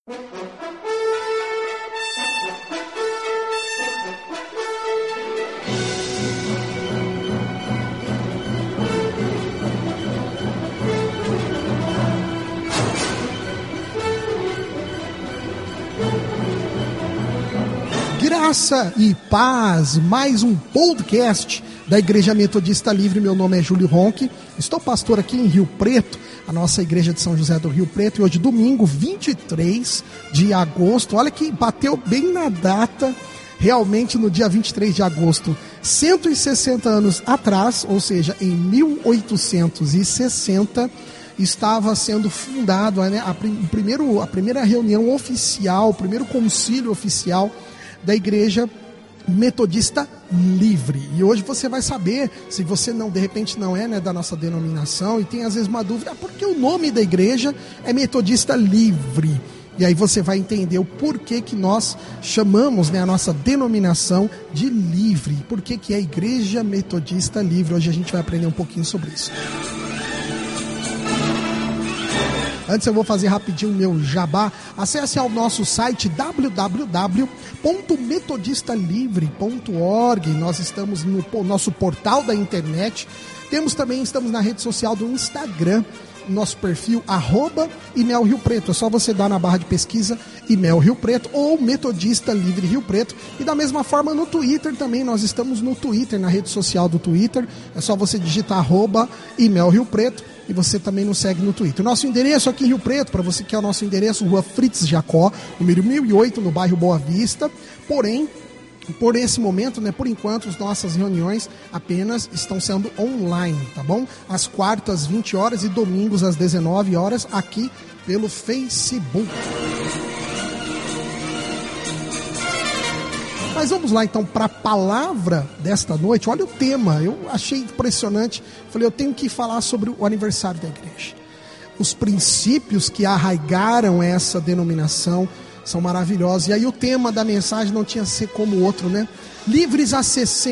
Graça e paz, mais um podcast da Igreja Metodista Livre. Meu nome é Júlio Ronque, estou pastor aqui em Rio Preto, a nossa igreja de São José do Rio Preto, e hoje domingo 23 de agosto, olha que bateu bem na data, realmente no dia 23 de agosto, 160 anos atrás, ou seja, em 1860, estava sendo fundado, né, a primeira reunião oficial, o primeiro concílio oficial da Igreja Metodista Livre. E hoje você vai saber, se você não, de repente não é, né, da nossa denominação e tem às vezes uma dúvida, porque o nome da igreja é Metodista Livre. E aí você vai entender o porquê que nós chamamos, né, a nossa denominação de livre. Por que é a Igreja Metodista Livre? Hoje a gente vai aprender um pouquinho sobre isso. Antes eu vou fazer rapidinho o meu jabá. Acesse ao nosso site www.metodistalivre.org. Nós estamos no nosso portal da internet. Estamos na rede social do Instagram, nosso perfil @IMEL Rio Preto. É só você dar na barra de pesquisa IMEL Rio Preto ou Metodista Livre Rio Preto. E da mesma forma no Twitter também, nós estamos no Twitter, na rede social do Twitter. É só você digitar @IMEL Rio Preto. E você também nos segue no Twitter. Nosso endereço aqui em Rio Preto, para você que é o nosso endereço, Rua Fritz Jacó, número 1008, no bairro Boa Vista. Porém, por esse momento, né, por enquanto, as nossas reuniões apenas estão sendo online, tá bom? Às quartas, 20 horas e domingos, às 19 horas, aqui pelo Facebook. Mas vamos lá então para a palavra desta noite. Olha o tema, eu achei impressionante. Falei, eu tenho que falar sobre o aniversário da igreja. Os princípios que arraigaram essa denominação são maravilhosos. E aí o tema da mensagem não tinha que ser como o outro, né? Livres há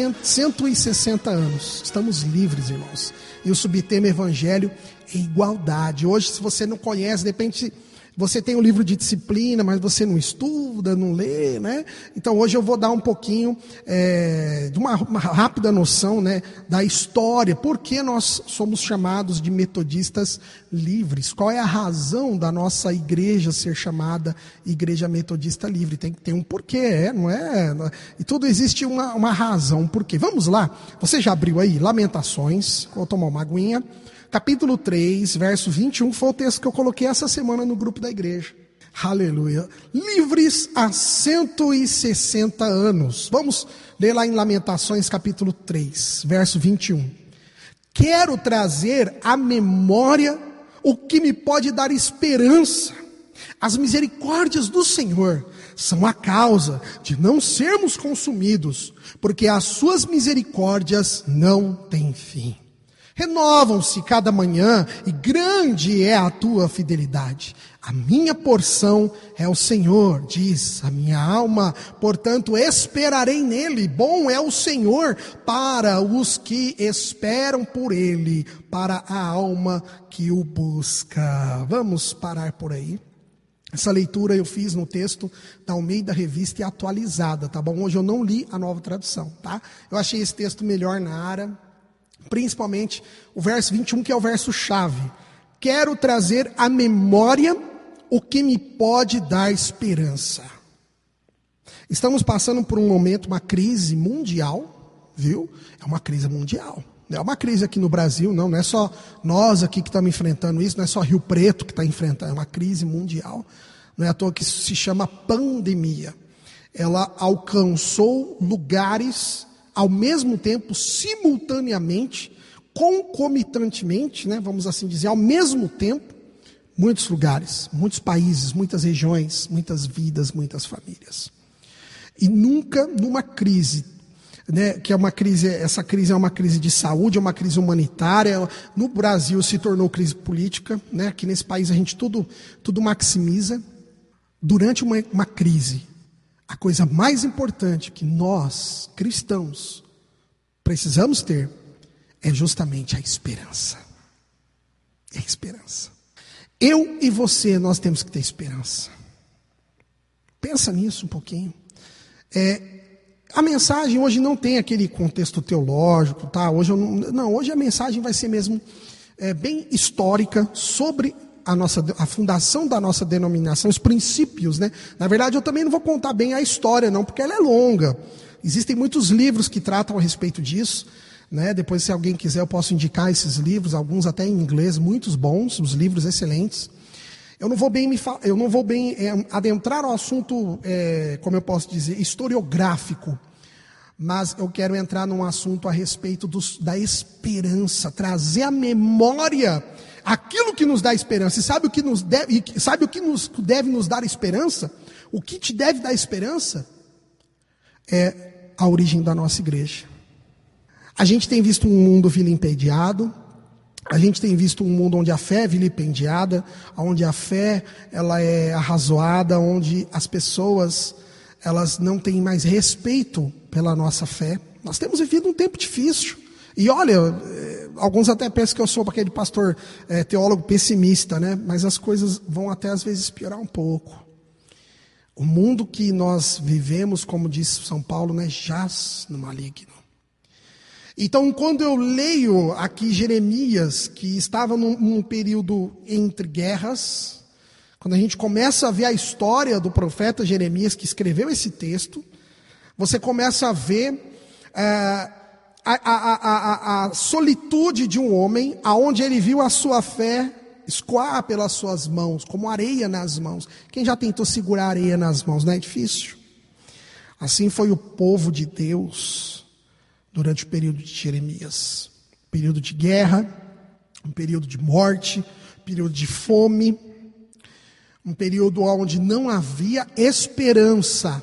160 anos. Estamos livres, irmãos. E o subtema Evangelho é igualdade. Hoje, se você não conhece, de repente você tem um livro de disciplina, mas você não estuda, não lê, né? Então hoje eu vou dar um pouquinho de uma rápida noção, né, da história. Por que nós somos chamados de metodistas livres? Qual é a razão da nossa igreja ser chamada Igreja Metodista Livre? Tem que ter um porquê, não é? E tudo existe uma razão, um porquê. Vamos lá? Você já abriu aí? Lamentações. Vou tomar uma aguinha. Capítulo 3, verso 21, foi o texto que eu coloquei essa semana no grupo da igreja. Aleluia. Livres há 160 anos. Vamos ler lá em Lamentações, capítulo 3, verso 21. Quero trazer à memória o que me pode dar esperança. As misericórdias do Senhor são a causa de não sermos consumidos, porque as suas misericórdias não têm fim. Renovam-se cada manhã e grande é a tua fidelidade. A minha porção é o Senhor, diz a minha alma, portanto esperarei nele. Bom é o Senhor para os que esperam por ele, para a alma que o busca. Vamos parar por aí. Essa leitura eu fiz no texto da Almeida Revista e atualizada, tá bom? Hoje eu não li a Nova Tradução, tá? Eu achei esse texto melhor na área. Principalmente o verso 21, que é o verso-chave. Quero trazer à memória o que me pode dar esperança. Estamos passando por um momento, uma crise mundial, viu? É uma crise mundial. Não é uma crise aqui no Brasil, não é só nós aqui que estamos enfrentando isso, não é só Rio Preto que está enfrentando, é uma crise mundial. Não é à toa que isso se chama pandemia. Ela alcançou lugares ao mesmo tempo, simultaneamente, concomitantemente, né, vamos assim dizer, ao mesmo tempo, muitos lugares, muitos países, muitas regiões, muitas vidas, muitas famílias. E nunca numa crise, né, que é uma crise, essa crise é uma crise de saúde, é uma crise humanitária. No Brasil se tornou crise política, né, aqui nesse país a gente tudo maximiza. Durante uma crise, a coisa mais importante que nós, cristãos, precisamos ter é justamente a esperança. É a esperança. Eu e você, nós temos que ter esperança. Pensa nisso um pouquinho. A mensagem hoje não tem aquele contexto teológico, tá? Hoje a mensagem vai ser mesmo bem histórica sobre a fundação da nossa denominação, os princípios, né? Na verdade, eu também não vou contar bem a história, não, porque ela é longa. Existem muitos livros que tratam a respeito disso, né? Depois, se alguém quiser, eu posso indicar esses livros, alguns até em inglês, muitos bons, os livros excelentes. Eu não vou bem adentrar ao assunto, como eu posso dizer, historiográfico, mas eu quero entrar num assunto a respeito da esperança, trazer à memória aquilo que nos dá esperança. E sabe o que deve nos dar esperança? O que te deve dar esperança é a origem da nossa igreja. A gente tem visto um mundo vilipendiado, a gente tem visto um mundo onde a fé é vilipendiada, onde a fé ela é arrazoada, onde as pessoas elas não têm mais respeito pela nossa fé. Nós temos vivido um tempo difícil. E olha, alguns até pensam que eu sou aquele pastor teólogo pessimista, né? Mas as coisas vão até às vezes piorar um pouco. O mundo que nós vivemos, como diz São Paulo, né, jaz no maligno. Então, quando eu leio aqui Jeremias, que estava num período entre guerras, quando a gente começa a ver a história do profeta Jeremias, que escreveu esse texto, você começa a ver a solitude de um homem, aonde ele viu a sua fé escoar pelas suas mãos, como areia nas mãos. Quem já tentou segurar areia nas mãos, não é difícil? Assim foi o povo de Deus durante o período de Jeremias. Período de guerra, um período de morte, período de fome, um período onde não havia esperança.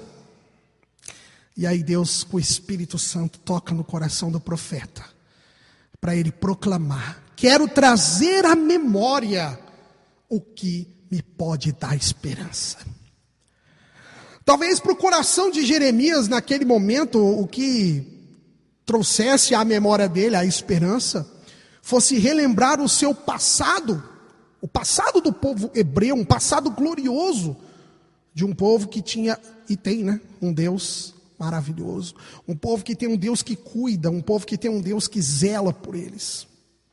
E aí Deus, com o Espírito Santo, toca no coração do profeta, para ele proclamar: quero trazer à memória o que me pode dar esperança. Talvez para o coração de Jeremias, naquele momento, o que trouxesse à memória dele a esperança, fosse relembrar o seu passado, o passado do povo hebreu, um passado glorioso, de um povo que tinha, e tem, né, um Deus maravilhoso, um povo que tem um Deus que cuida, um povo que tem um Deus que zela por eles.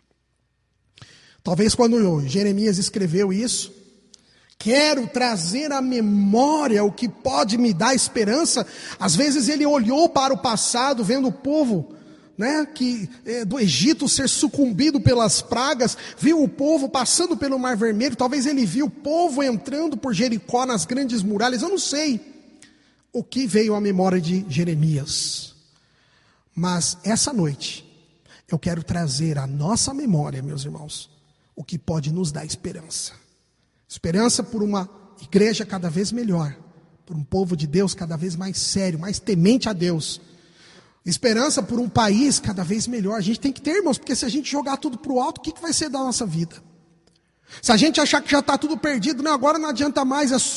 Talvez quando Jeremias escreveu isso, quero trazer à memória o que pode me dar esperança. Às vezes ele olhou para o passado, vendo o povo, né, do Egito ser sucumbido pelas pragas, viu o povo passando pelo Mar Vermelho, talvez ele viu o povo entrando por Jericó nas grandes muralhas, eu não sei o que veio à memória de Jeremias. Mas essa noite, eu quero trazer à nossa memória, meus irmãos, o que pode nos dar esperança. Esperança por uma igreja cada vez melhor, por um povo de Deus cada vez mais sério, mais temente a Deus. Esperança por um país cada vez melhor. A gente tem que ter, irmãos, porque se a gente jogar tudo para o alto, o que vai ser da nossa vida? Se a gente achar que já está tudo perdido, não, agora não adianta mais, é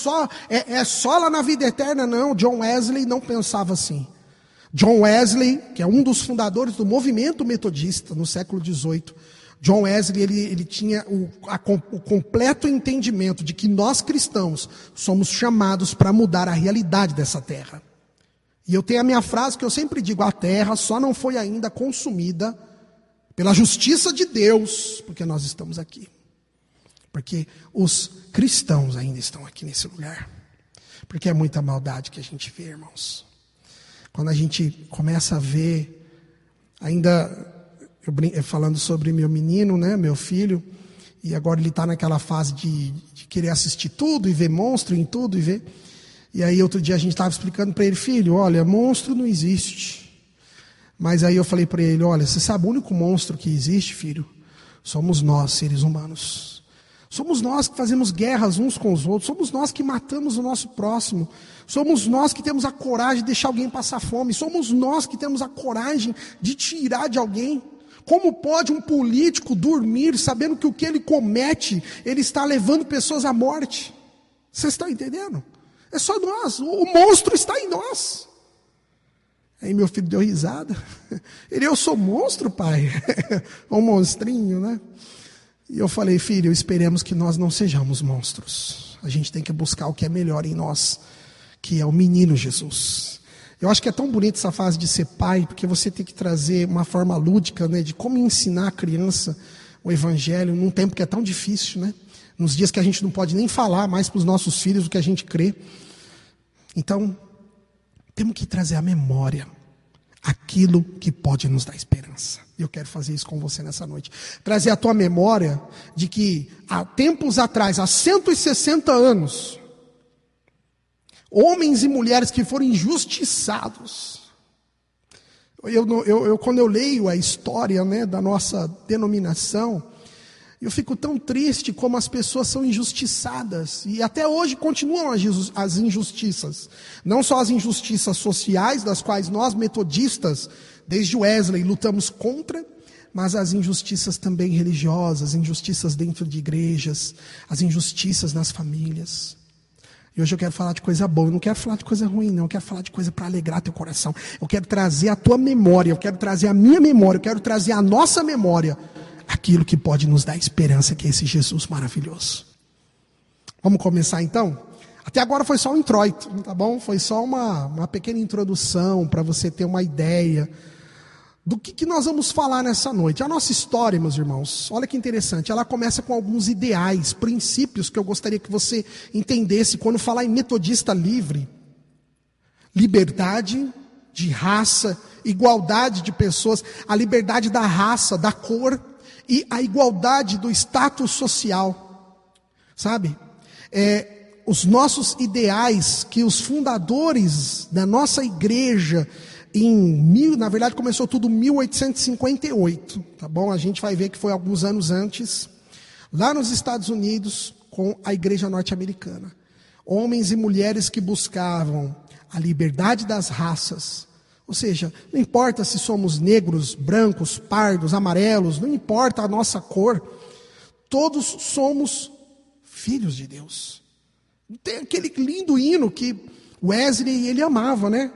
só lá na vida eterna, não. John Wesley não pensava assim. John Wesley, que é um dos fundadores do movimento metodista no século XVIII, John Wesley, ele tinha o completo entendimento de que nós cristãos somos chamados para mudar a realidade dessa terra. E eu tenho a minha frase que eu sempre digo: a terra só não foi ainda consumida pela justiça de Deus, porque nós estamos aqui. Porque os cristãos ainda estão aqui nesse lugar. Porque é muita maldade que a gente vê, irmãos. Quando a gente começa a ver, ainda falando sobre meu menino, né, meu filho, e agora ele está naquela fase de querer assistir tudo e ver monstro em tudo e ver. E aí outro dia a gente estava explicando para ele: filho, olha, monstro não existe. Mas aí eu falei para ele: olha, você sabe, o único monstro que existe, filho, somos nós, seres humanos. Somos nós que fazemos guerras uns com os outros, somos nós que matamos o nosso próximo, somos nós que temos a coragem de deixar alguém passar fome, somos nós que temos a coragem de tirar de alguém. Como pode um político dormir sabendo que o que ele comete, ele está levando pessoas à morte? Vocês estão entendendo? É só nós, o monstro está em nós. Aí meu filho deu risada. Eu sou monstro, pai? Um monstrinho, né? E eu falei: filho, esperemos que nós não sejamos monstros. A gente tem que buscar o que é melhor em nós. que é o menino Jesus. Eu acho que é tão bonito essa fase de ser pai, porque você tem que trazer uma forma lúdica, né, de como ensinar a criança o evangelho num tempo que é tão difícil, né? Nos dias que a gente não pode nem falar mais para os nossos filhos o que a gente crê. Então, temos que trazer à memória aquilo que pode nos dar esperança. E eu quero fazer isso com você nessa noite. Trazer à tua memória de que há tempos atrás, há 160 anos, homens e mulheres que foram injustiçados. Quando eu leio a história, né, da nossa denominação, eu fico tão triste como as pessoas são injustiçadas. E até hoje continuam as injustiças. Não só as injustiças sociais, das quais nós, metodistas, desde Wesley, lutamos contra, mas as injustiças também religiosas, injustiças dentro de igrejas, as injustiças nas famílias. E hoje eu quero falar de coisa boa, eu não quero falar de coisa ruim, não. Eu quero falar de coisa para alegrar teu coração. Eu quero trazer a tua memória, eu quero trazer a minha memória, eu quero trazer a nossa memória, aquilo que pode nos dar esperança, que é esse Jesus maravilhoso. Vamos começar então? Até agora foi só um introito, tá bom? Foi só uma pequena introdução para você ter uma ideia do que nós vamos falar nessa noite. A nossa história, meus irmãos, olha que interessante, ela começa com alguns ideais, princípios que eu gostaria que você entendesse quando falar em metodista livre. Liberdade de raça, igualdade de pessoas, a liberdade da raça, da cor, e a igualdade do status social, sabe? Os nossos ideais que os fundadores da nossa igreja, na verdade começou tudo em 1858, tá bom? A gente vai ver que foi alguns anos antes, lá nos Estados Unidos, com a igreja norte-americana. Homens e mulheres que buscavam a liberdade das raças. Ou seja, não importa se somos negros, brancos, pardos, amarelos, não importa a nossa cor, todos somos filhos de Deus. Tem aquele lindo hino que Wesley ele amava, né?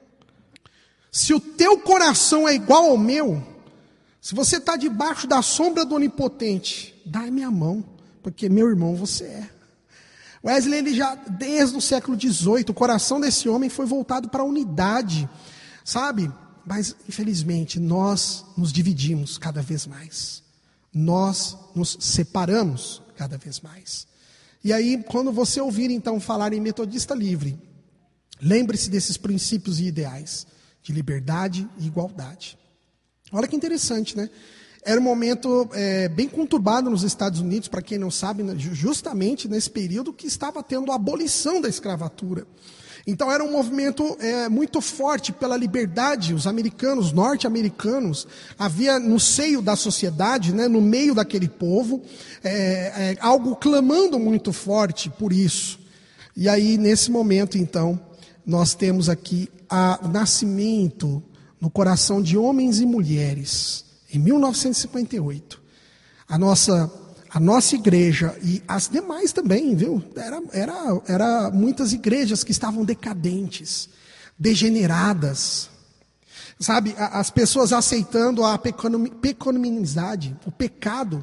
Se o teu coração é igual ao meu, se você está debaixo da sombra do Onipotente, dá-me a mão, porque meu irmão você é. Wesley, ele já desde o século XVIII, o coração desse homem foi voltado para a unidade, sabe? Mas, infelizmente, nós nos dividimos cada vez mais. Nós nos separamos cada vez mais. E aí, quando você ouvir, então, falar em metodista livre, lembre-se desses princípios e ideais de liberdade e igualdade. Olha que interessante, né? Era um momento bem conturbado nos Estados Unidos, para quem não sabe, justamente nesse período que estava tendo a abolição da escravatura. Então era um movimento muito forte pela liberdade. Os americanos, norte-americanos, havia no seio da sociedade, né, no meio daquele povo, algo clamando muito forte por isso. E aí nesse momento então, nós temos aqui o nascimento no coração de homens e mulheres, em 1958. A nossa igreja e as demais também, viu? Era muitas igrejas que estavam decadentes, degeneradas. Sabe, as pessoas aceitando a pecaminosidade, o pecado.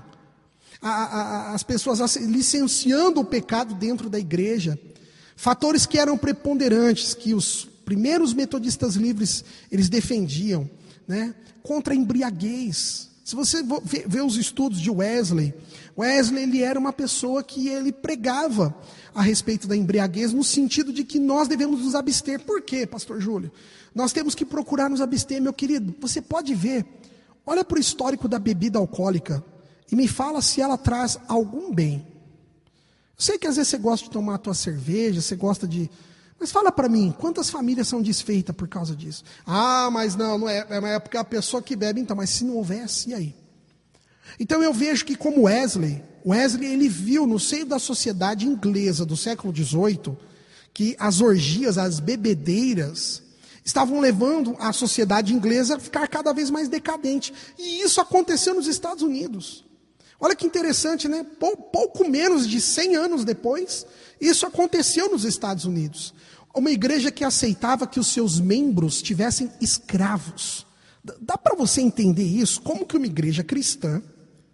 As pessoas licenciando o pecado dentro da igreja. Fatores que eram preponderantes, que os primeiros metodistas livres, eles defendiam, né? Contra a embriaguez. Se você vê os estudos de Wesley, ele era uma pessoa que ele pregava a respeito da embriaguez, no sentido de que nós devemos nos abster. Por quê, pastor Júlio? Nós temos que procurar nos abster, meu querido. Você pode ver, olha para o histórico da bebida alcoólica e me fala se ela traz algum bem. Eu sei que às vezes você gosta de tomar a tua cerveja, você gosta de... Mas fala para mim, quantas famílias são desfeitas por causa disso? Ah, mas não é porque a pessoa que bebe, então, mas se não houvesse, e aí? Então eu vejo que como Wesley ele viu no seio da sociedade inglesa do século XVIII, que as orgias, as bebedeiras, estavam levando a sociedade inglesa a ficar cada vez mais decadente. E isso aconteceu nos Estados Unidos. Olha que interessante, né? Pouco menos de 100 anos depois, isso aconteceu nos Estados Unidos. Uma igreja que aceitava que os seus membros tivessem escravos. Dá para você entender isso? Como que uma igreja cristã,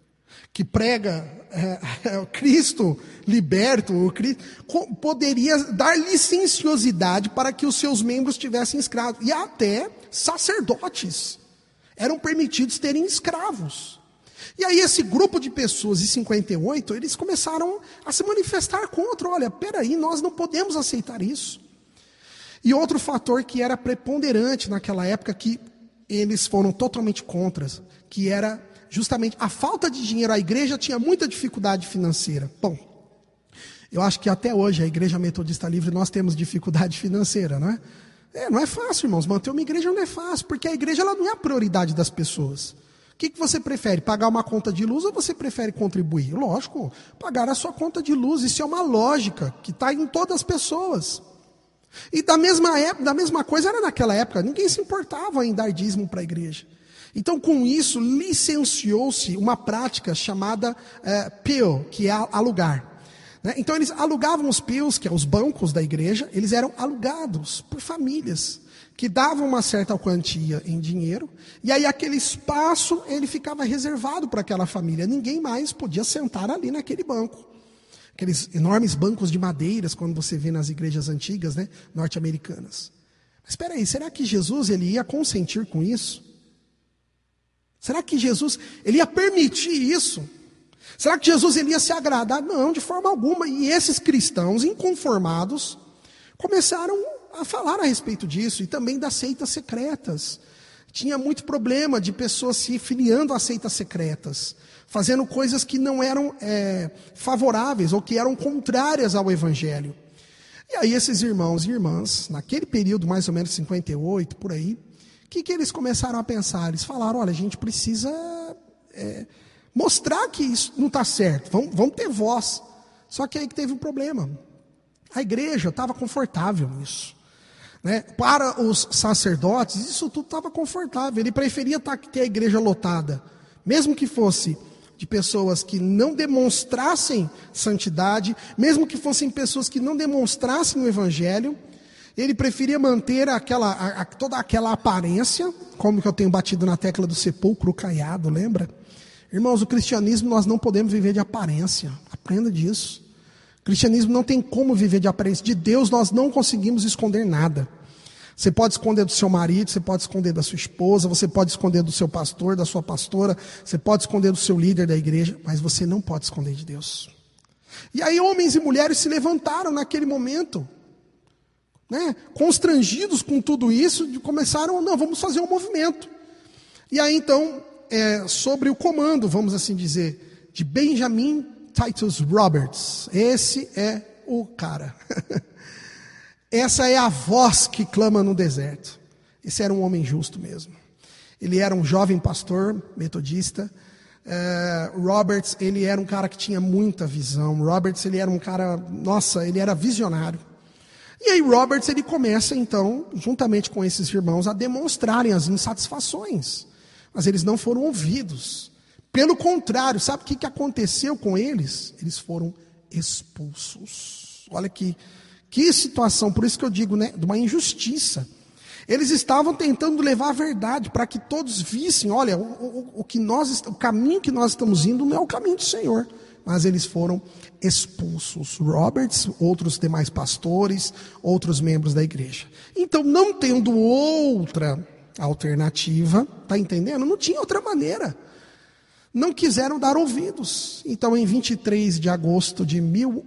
que prega Cristo liberto, o Cristo, poderia dar licenciosidade para que os seus membros tivessem escravos. E até sacerdotes eram permitidos terem escravos. E aí esse grupo de pessoas, em 58, eles começaram a se manifestar contra. Olha, peraí, nós não podemos aceitar isso. E outro fator que era preponderante naquela época, que eles foram totalmente contra, que era justamente a falta de dinheiro. A igreja tinha muita dificuldade financeira. Bom, eu acho que até hoje a Igreja Metodista Livre nós temos dificuldade financeira, não é? Não é fácil, irmãos. Manter uma igreja não é fácil, porque a igreja ela não é a prioridade das pessoas. O que você prefere? Pagar uma conta de luz ou você prefere contribuir? Lógico, pagar a sua conta de luz. Isso é uma lógica que está em todas as pessoas. E da mesma coisa era naquela época. Ninguém se importava em dar dízimo para a igreja. Então, com isso, licenciou-se uma prática chamada pew, que é alugar. Né? Então, eles alugavam os pews, que é os bancos da igreja, eles eram alugados por famílias, que davam uma certa quantia em dinheiro, e aí aquele espaço, ele ficava reservado para aquela família. Ninguém mais podia sentar ali naquele banco. Aqueles enormes bancos de madeiras, quando você vê nas igrejas antigas, né, norte-americanas. Mas espera aí, será que Jesus ele ia consentir com isso? Será que Jesus ele ia permitir isso? Será que Jesus ele ia se agradar? Não, de forma alguma. E esses cristãos inconformados começaram a falar a respeito disso, e também das seitas secretas. Tinha muito problema de pessoas se filiando a seitas secretas, fazendo coisas que não eram favoráveis ou que eram contrárias ao Evangelho. E aí esses irmãos e irmãs, naquele período mais ou menos 58, por aí, o que eles começaram a pensar? Eles falaram, olha, a gente precisa mostrar que isso não está certo, vamos ter voz. Só que aí que teve um problema. A igreja estava confortável nisso. Né? Para os sacerdotes, isso tudo estava confortável. Ele preferia ter a igreja lotada, mesmo que fosse de pessoas que não demonstrassem santidade, mesmo que fossem pessoas que não demonstrassem o Evangelho. Ele preferia manter toda aquela aparência, como que eu tenho batido na tecla do sepulcro caiado, lembra? Irmãos, o cristianismo nós não podemos viver de aparência, aprenda disso. O cristianismo não tem como viver de aparência. De Deus nós não conseguimos esconder nada. Você pode esconder do seu marido, você pode esconder da sua esposa, você pode esconder do seu pastor, da sua pastora, você pode esconder do seu líder da igreja, mas você não pode esconder de Deus. E aí homens e mulheres se levantaram naquele momento, né, constrangidos com tudo isso, começaram, não, vamos fazer um movimento. E aí então, sobre o comando, vamos assim dizer, de Benjamin Titus Roberts, esse é o cara. Essa é a voz que clama no deserto. Esse era um homem justo mesmo. Ele era um jovem pastor metodista. Roberts, ele era um cara que tinha muita visão. Roberts, ele era um cara, nossa, ele era visionário. E aí Roberts, ele começa então, juntamente com esses irmãos, a demonstrarem as insatisfações. Mas eles não foram ouvidos. Pelo contrário, sabe o que aconteceu com eles? Eles foram expulsos. Olha que situação, por isso que eu digo, né, de uma injustiça. Eles estavam tentando levar a verdade para que todos vissem, olha, o caminho que nós estamos indo não é o caminho do Senhor. Mas eles foram expulsos. Roberts, outros demais pastores, outros membros da igreja. Então, não tendo outra alternativa, tá entendendo? Não tinha outra maneira. Não quiseram dar ouvidos. Então, em 23 de agosto de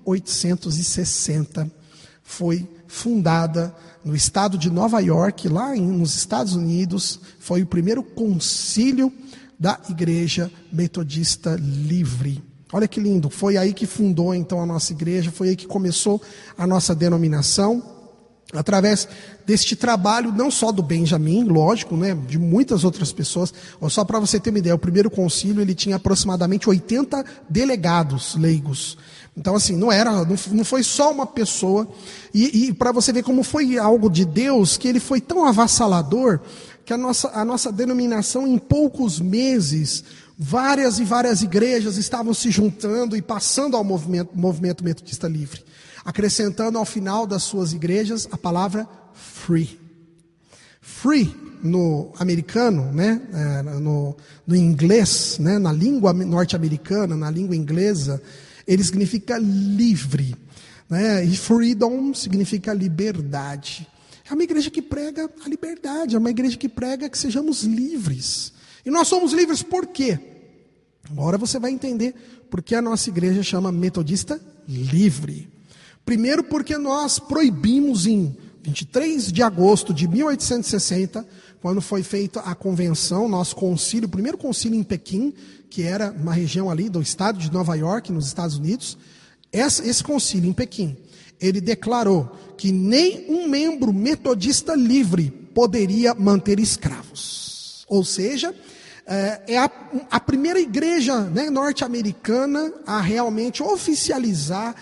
1860, foi fundada no estado de Nova York, lá nos Estados Unidos, foi o primeiro concílio da Igreja Metodista Livre. Olha que lindo, foi aí que fundou então a nossa igreja, foi aí que começou a nossa denominação, através deste trabalho, não só do Benjamin, lógico, né, de muitas outras pessoas. Só para você ter uma ideia, o primeiro concílio ele tinha aproximadamente 80 delegados leigos. Então assim, não foi só uma pessoa, e para você ver como foi algo de Deus, que ele foi tão avassalador, que a nossa denominação em poucos meses, várias e várias igrejas estavam se juntando e passando ao movimento Metodista Livre, acrescentando ao final das suas igrejas a palavra free. Free, no americano, né, no inglês, né, na língua norte-americana, na língua inglesa, ele significa livre, né, e freedom significa liberdade. É uma igreja que prega a liberdade, é uma igreja que prega que sejamos livres. E nós somos livres por quê? Agora você vai entender por que a nossa igreja chama Metodista Livre. Primeiro porque nós proibimos em 23 de agosto de 1860, quando foi feita a convenção, nosso concílio, o primeiro concílio em Pequim, que era uma região ali do estado de Nova York, nos Estados Unidos. Esse concílio em Pequim, ele declarou que nem um membro metodista livre poderia manter escravos. Ou seja, é a primeira igreja, né, norte-americana a realmente oficializar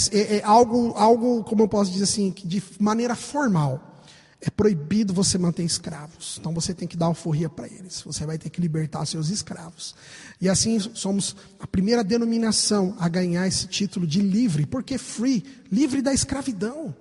algo, como eu posso dizer assim, de maneira formal. É proibido você manter escravos. Então você tem que dar alforria para eles. Você vai ter que libertar seus escravos. E assim somos a primeira denominação a ganhar esse título de livre. Porque free, livre da escravidão.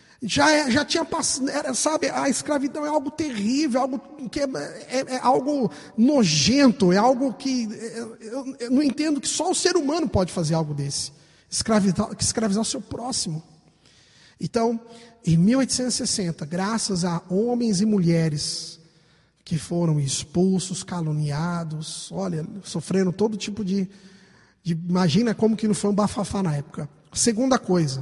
Já tinha passado, sabe, a escravidão é algo terrível, algo que é algo nojento, é algo que eu não entendo que só o ser humano pode fazer algo desse. Escravizar o seu próximo. Então, em 1860, graças a homens e mulheres que foram expulsos, caluniados, olha, sofreram todo tipo de imagina como que não foi um bafafá na época. Segunda coisa,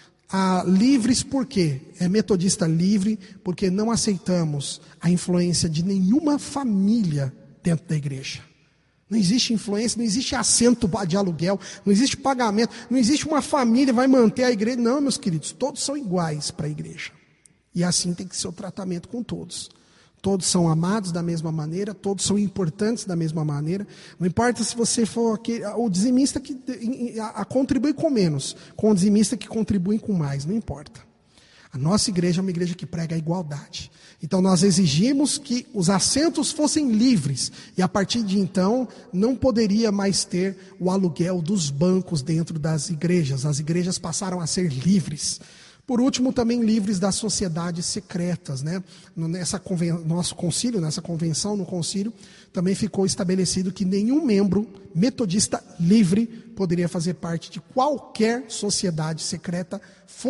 livres por quê? É metodista livre porque não aceitamos a influência de nenhuma família dentro da igreja. Não existe influência, não existe assento de aluguel, não existe pagamento, não existe uma família que vai manter a igreja. Não, meus queridos, todos são iguais para a igreja. E assim tem que ser o tratamento com todos. Todos são amados da mesma maneira, todos são importantes da mesma maneira. Não importa se você for o dizimista que contribui com menos, com o dizimista que contribui com mais, não importa. A nossa igreja é uma igreja que prega a igualdade. Então nós exigimos que os assentos fossem livres. E a partir de então, não poderia mais ter o aluguel dos bancos dentro das igrejas. As igrejas passaram a ser livres. Por último, também livres das sociedades secretas, né? Nosso concílio, nessa convenção, no concílio, também ficou estabelecido que nenhum membro metodista livre poderia fazer parte de qualquer sociedade secreta,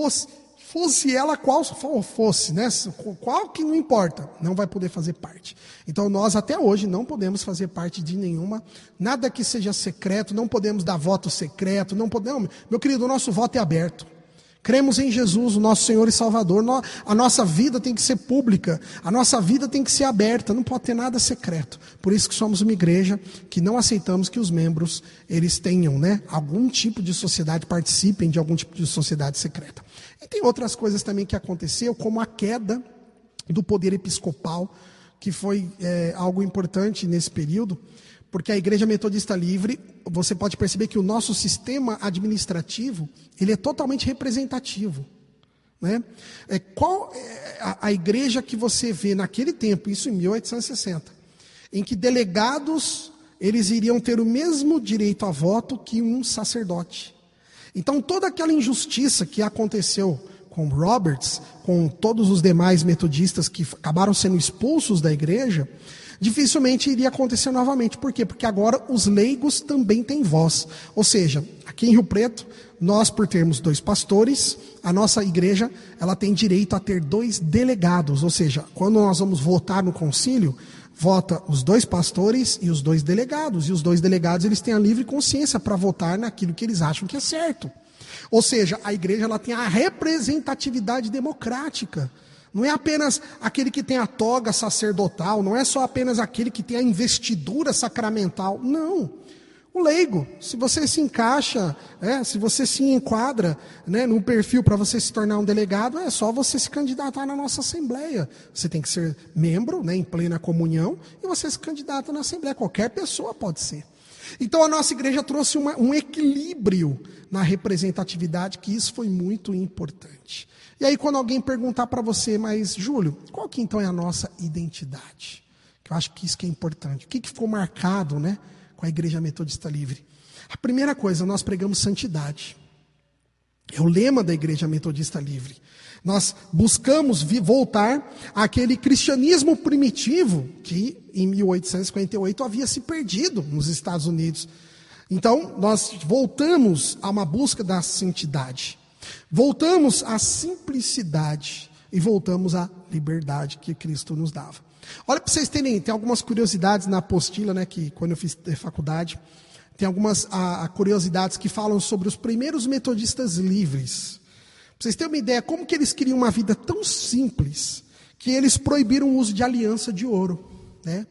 fosse ela qual fosse, né? Qual que não importa, não vai poder fazer parte. Então nós até hoje não podemos fazer parte de nenhuma, nada que seja secreto, não podemos dar voto secreto, não podemos. Meu querido, o nosso voto é aberto. Cremos em Jesus, o nosso Senhor e Salvador. A nossa vida tem que ser pública, a nossa vida tem que ser aberta, não pode ter nada secreto. Por isso que somos uma igreja que não aceitamos que os membros eles tenham, né, algum tipo de sociedade, participem de algum tipo de sociedade secreta. E tem outras coisas também que aconteceu, como a queda do poder episcopal, que foi algo importante nesse período. Porque a Igreja Metodista Livre, você pode perceber que o nosso sistema administrativo, ele é totalmente representativo, né? Qual é a igreja que você vê naquele tempo, isso em 1860, em que delegados, eles iriam ter o mesmo direito a voto que um sacerdote. Então toda aquela injustiça que aconteceu com Roberts, com todos os demais metodistas que acabaram sendo expulsos da igreja, dificilmente iria acontecer novamente. Por quê? Porque agora os leigos também têm voz. Ou seja, aqui em Rio Preto, nós por termos 2 pastores, a nossa igreja ela tem direito a ter 2 delegados. Ou seja, quando nós vamos votar no concílio, vota os 2 pastores e os 2 delegados. E os 2 delegados eles têm a livre consciência para votar naquilo que eles acham que é certo. Ou seja, a igreja ela tem a representatividade democrática. Não é apenas aquele que tem a toga sacerdotal, não é só apenas aquele que tem a investidura sacramental. Não. O leigo, se você se encaixa, se você se enquadra, né, no perfil para você se tornar um delegado, é só você se candidatar na nossa Assembleia. Você tem que ser membro, né, em plena comunhão, e você se candidata na Assembleia. Qualquer pessoa pode ser. Então a nossa igreja trouxe um equilíbrio na representatividade, que isso foi muito importante. E aí quando alguém perguntar para você, mas Júlio, qual que então é a nossa identidade? Eu acho que isso que é importante. O que ficou marcado, né, com a Igreja Metodista Livre? A primeira coisa, nós pregamos santidade. É o lema da Igreja Metodista Livre. Nós buscamos voltar àquele cristianismo primitivo que em 1858 havia se perdido nos Estados Unidos. Então, nós voltamos a uma busca da santidade. Voltamos à simplicidade e voltamos à liberdade que Cristo nos dava. Olha, para vocês terem, tem algumas curiosidades na apostila, né, que quando eu fiz faculdade, tem algumas curiosidades que falam sobre os primeiros metodistas livres. Para vocês terem uma ideia, como que eles queriam uma vida tão simples, que eles proibiram o uso de aliança de ouro, né?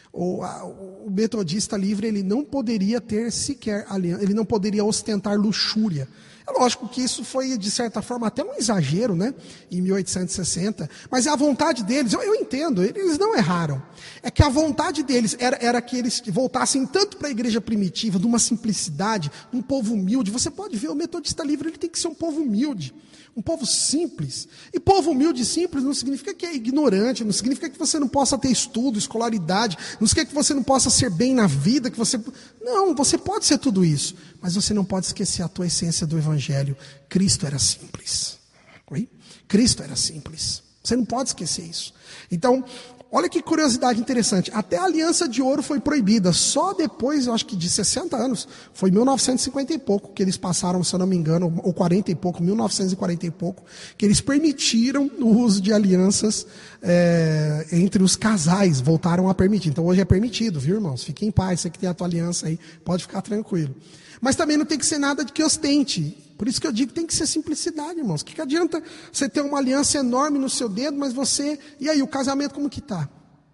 O metodista livre, ele não poderia ter sequer aliança, ele não poderia ostentar luxúria. É lógico que isso foi, de certa forma, até um exagero, né? Em 1860. Mas a vontade deles, eu entendo, eles não erraram. É que a vontade deles era que eles voltassem tanto para a igreja primitiva, de uma simplicidade, de um povo humilde. Você pode ver, o metodista livre, ele tem que ser um povo humilde. Um povo simples. E povo humilde e simples não significa que é ignorante, não significa que você não possa ter estudo, escolaridade, não significa que você não possa ser bem na vida, que você... Não, você pode ser tudo isso, mas você não pode esquecer a tua essência do Evangelho. Cristo era simples. Oi? Cristo era simples. Você não pode esquecer isso. Então, olha que curiosidade interessante. Até a aliança de ouro foi proibida. Só depois, eu acho que de 60 anos, foi 1950 e pouco, que eles passaram, se eu não me engano, ou 40 e pouco, 1940 e pouco, que eles permitiram o uso de alianças entre os casais, voltaram a permitir. Então hoje é permitido, viu, irmãos? Fiquem em paz, você que tem a tua aliança aí, pode ficar tranquilo. Mas também não tem que ser nada de que ostente. Por isso que eu digo que tem que ser simplicidade, irmãos. O que adianta você ter uma aliança enorme no seu dedo, mas você... E aí, o casamento como que está?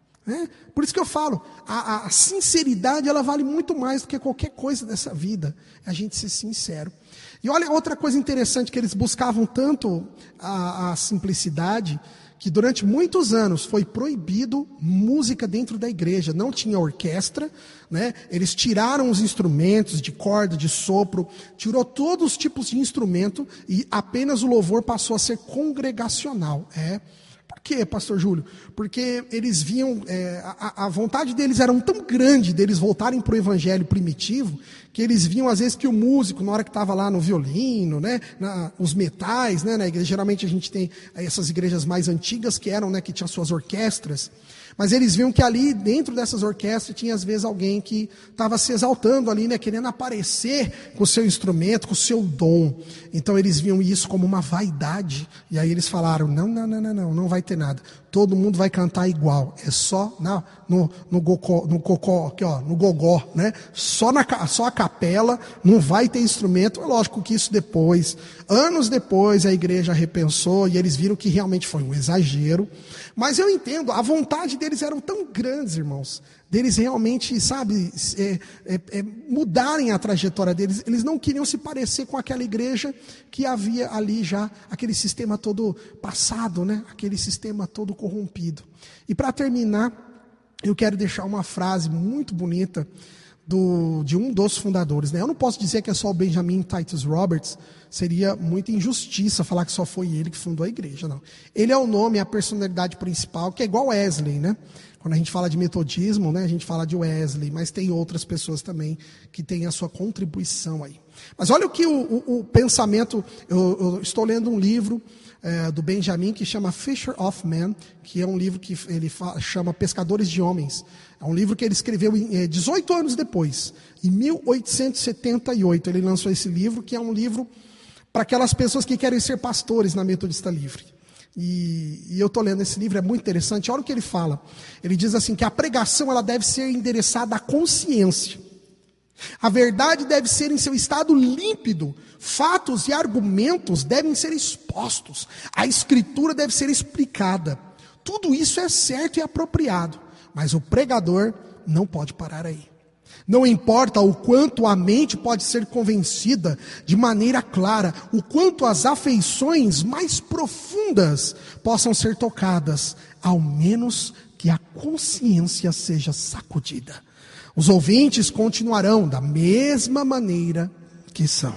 Por isso que eu falo, a sinceridade, ela vale muito mais do que qualquer coisa dessa vida. É a gente ser sincero. E olha, outra coisa interessante, que eles buscavam tanto a simplicidade, que durante muitos anos foi proibido música dentro da igreja, não tinha orquestra, né? Eles tiraram os instrumentos de corda, de sopro, tirou todos os tipos de instrumento e apenas o louvor passou a ser congregacional. Por quê, pastor Júlio? Porque eles viam, a vontade deles era tão grande, deles voltarem para o evangelho primitivo, que eles viam às vezes que o músico, na hora que estava lá no violino, né, os metais, né, na igreja, geralmente a gente tem essas igrejas mais antigas que eram, né, que tinham suas orquestras, mas eles viam que ali, dentro dessas orquestras, tinha às vezes alguém que estava se exaltando ali, né, querendo aparecer com o seu instrumento, com o seu dom. Então eles viam isso como uma vaidade, e aí eles falaram, não vai ter nada. Todo mundo vai cantar igual, é só no gogó, né? Só a capela, não vai ter instrumento. É lógico que isso depois, anos depois, a igreja repensou e eles viram que realmente foi um exagero. Mas eu entendo, a vontade deles era tão grande, irmãos, deles realmente, sabe, mudarem a trajetória deles. Eles não queriam se parecer com aquela igreja que havia ali já, aquele sistema todo passado, né? Aquele sistema todo corrompido. E para terminar, eu quero deixar uma frase muito bonita de um dos fundadores, né? Eu não posso dizer que é só o Benjamin Titus Roberts, seria muita injustiça falar que só foi ele que fundou a igreja, não. Ele é o nome, a personalidade principal, que é igual Wesley, né? Quando a gente fala de metodismo, né, a gente fala de Wesley, mas tem outras pessoas também que têm a sua contribuição aí. Mas olha o que o pensamento, eu estou lendo um livro do Benjamin que chama Fisher of Men, que é um livro que ele chama Pescadores de Homens. É um livro que ele escreveu 18 anos depois, em 1878. Ele lançou esse livro, que é um livro para aquelas pessoas que querem ser pastores na Metodista Livre. E eu estou lendo esse livro, é muito interessante. Olha o que ele fala. Ele diz assim, que a pregação ela deve ser endereçada à consciência. A verdade deve ser em seu estado límpido. Fatos e argumentos devem ser expostos. A escritura deve ser explicada. Tudo isso é certo e apropriado. Mas o pregador não pode parar aí. Não importa o quanto a mente pode ser convencida de maneira clara, o quanto as afeições mais profundas possam ser tocadas, ao menos que a consciência seja sacudida. Os ouvintes continuarão da mesma maneira que são.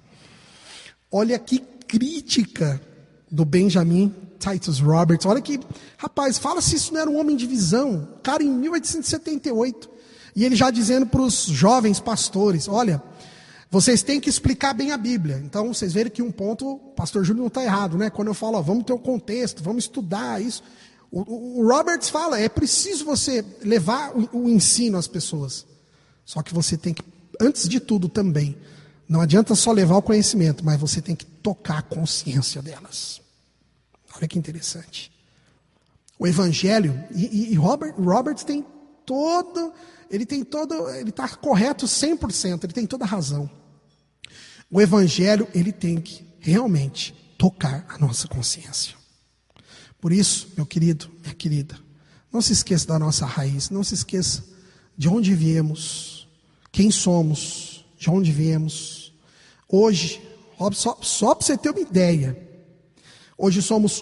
Olha que crítica do Benjamin Titus Roberts. Olha que, rapaz, fala se isso não era um homem de visão. Cara, em 1878. E ele já dizendo para os jovens pastores, olha, Vocês têm que explicar bem a Bíblia. Então, vocês verem que um ponto, o pastor Júlio não está errado, né? Quando eu falo, vamos ter um contexto, vamos estudar isso. O Roberts fala, é preciso você levar o ensino às pessoas. Só que você tem que, antes de tudo também, não adianta só levar o conhecimento, mas você tem que tocar a consciência delas. Olha que interessante. O Evangelho, e Roberts tem todo, ele está correto 100%, ele tem toda a razão. O Evangelho, ele tem que realmente tocar a nossa consciência. Por isso, meu querido, minha querida, não se esqueça da nossa raiz, não se esqueça de onde viemos, quem somos, de onde viemos. Hoje, só para você ter uma ideia, hoje somos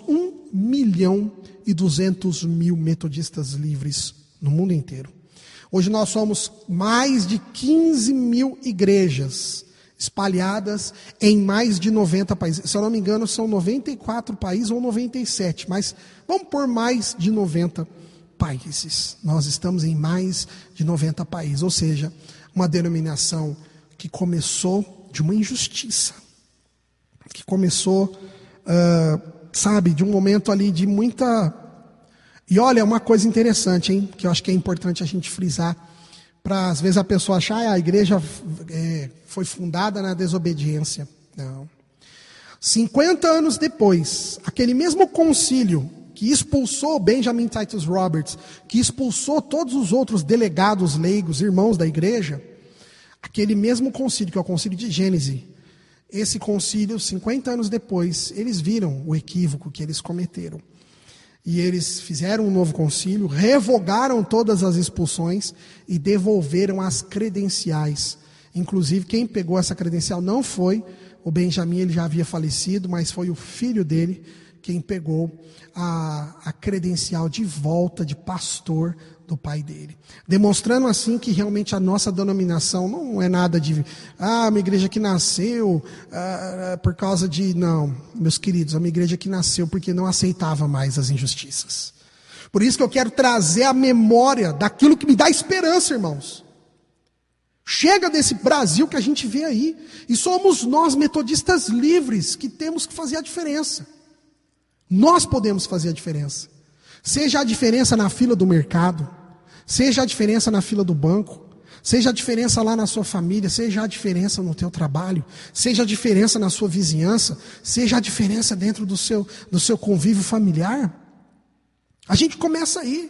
1.200.000 metodistas livres no mundo inteiro. Hoje nós somos mais de 15.000 igrejas espalhadas em mais de 90 países. Se eu não me engano, são 94 países ou 97, mas vamos por mais de 90 países. Nós estamos em mais de 90 países, ou seja, uma denominação que começou de uma injustiça, que começou, de um momento ali de muita... E olha, uma coisa interessante, hein, que eu acho que é importante a gente frisar, para às vezes a pessoa achar, a igreja foi fundada na desobediência. Não. 50 anos depois, aquele mesmo concílio que expulsou Benjamin Titus Roberts, que expulsou todos os outros delegados leigos, irmãos da igreja, aquele mesmo concílio, que é o concílio de Gênesis, esse concílio, 50 anos depois, eles viram o equívoco que eles cometeram. E eles fizeram um novo concílio, revogaram todas as expulsões e devolveram as credenciais. Inclusive, quem pegou essa credencial não foi o Benjamin, ele já havia falecido, mas foi o filho dele quem pegou a credencial de volta de pastor do pai dele. Demonstrando assim que realmente a nossa denominação não é nada de, uma igreja que nasceu por causa de... Não, meus queridos, é uma igreja que nasceu porque não aceitava mais as injustiças. Por isso que eu quero trazer a memória daquilo que me dá esperança, irmãos. Chega desse Brasil que a gente vê aí, e somos nós, metodistas livres, que temos que fazer a diferença. Nós podemos fazer a diferença. Seja a diferença na fila do mercado, seja a diferença na fila do banco, seja a diferença lá na sua família, seja a diferença no teu trabalho, seja a diferença na sua vizinhança, seja a diferença dentro do seu convívio familiar. A gente começa aí.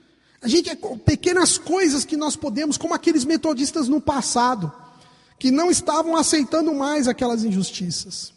Pequenas coisas que nós podemos, como aqueles metodistas no passado, que não estavam aceitando mais aquelas injustiças,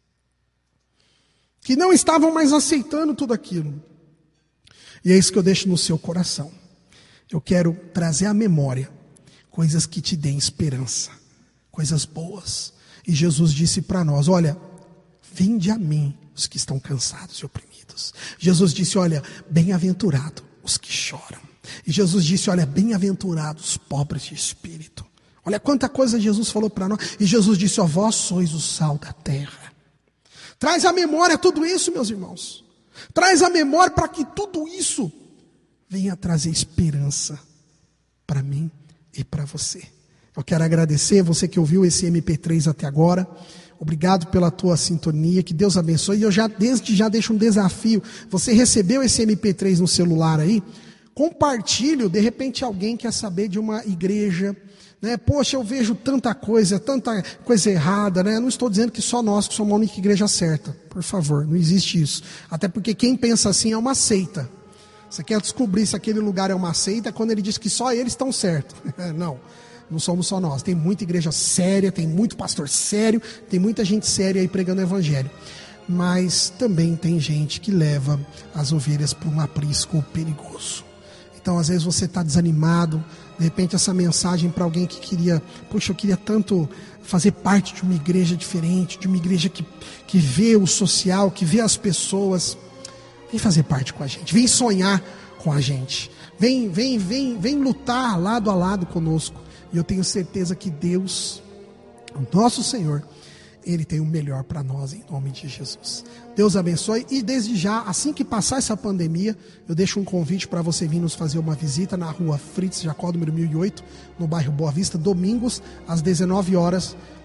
que não estavam mais aceitando tudo aquilo. E é isso que eu deixo no seu coração. Eu quero trazer à memória coisas que te deem esperança, coisas boas. E Jesus disse para nós, olha, vinde a mim os que estão cansados e oprimidos. Jesus disse, olha, bem-aventurado os que choram. E Jesus disse, olha, bem-aventurados os pobres de espírito. Olha quanta coisa Jesus falou para nós. E Jesus disse, ó, vós sois o sal da terra. Traz à memória tudo isso, meus irmãos. Traz à memória para que tudo isso venha trazer esperança para mim e para você. Eu quero agradecer você que ouviu esse MP3 até agora. Obrigado pela tua sintonia, que Deus abençoe. E eu desde já deixo um desafio. Você recebeu esse MP3 no celular aí? Compartilhe, de repente alguém quer saber de uma igreja, né? Poxa, eu vejo tanta coisa errada, né? Eu não estou dizendo que só nós que somos a única igreja certa. Por favor, não existe isso. Até porque quem pensa assim é uma seita. Você quer descobrir se aquele lugar é uma seita quando ele diz que só eles estão certos. Não somos só nós. Tem muita igreja séria, tem muito pastor sério, tem muita gente séria aí pregando o evangelho. Mas também tem gente que leva as ovelhas para um aprisco perigoso. Então, às vezes você está desanimado, de repente essa mensagem para alguém que queria, poxa, eu queria tanto fazer parte de uma igreja diferente, de uma igreja que vê o social, que vê as pessoas. Vem fazer parte com a gente, vem sonhar com a gente, vem lutar lado a lado conosco. E eu tenho certeza que Deus, o nosso Senhor, Ele tem o melhor para nós em nome de Jesus. Deus abençoe. E desde já, assim que passar essa pandemia, eu deixo um convite para você vir nos fazer uma visita na rua Fritz Jacó, número 1008, no bairro Boa Vista, domingos, às 19 horas,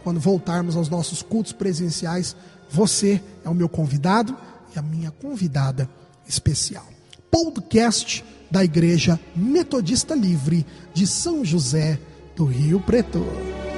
quando voltarmos aos nossos cultos presenciais, você é o meu convidado e a minha convidada especial. Podcast da Igreja Metodista Livre de São José do Rio Preto.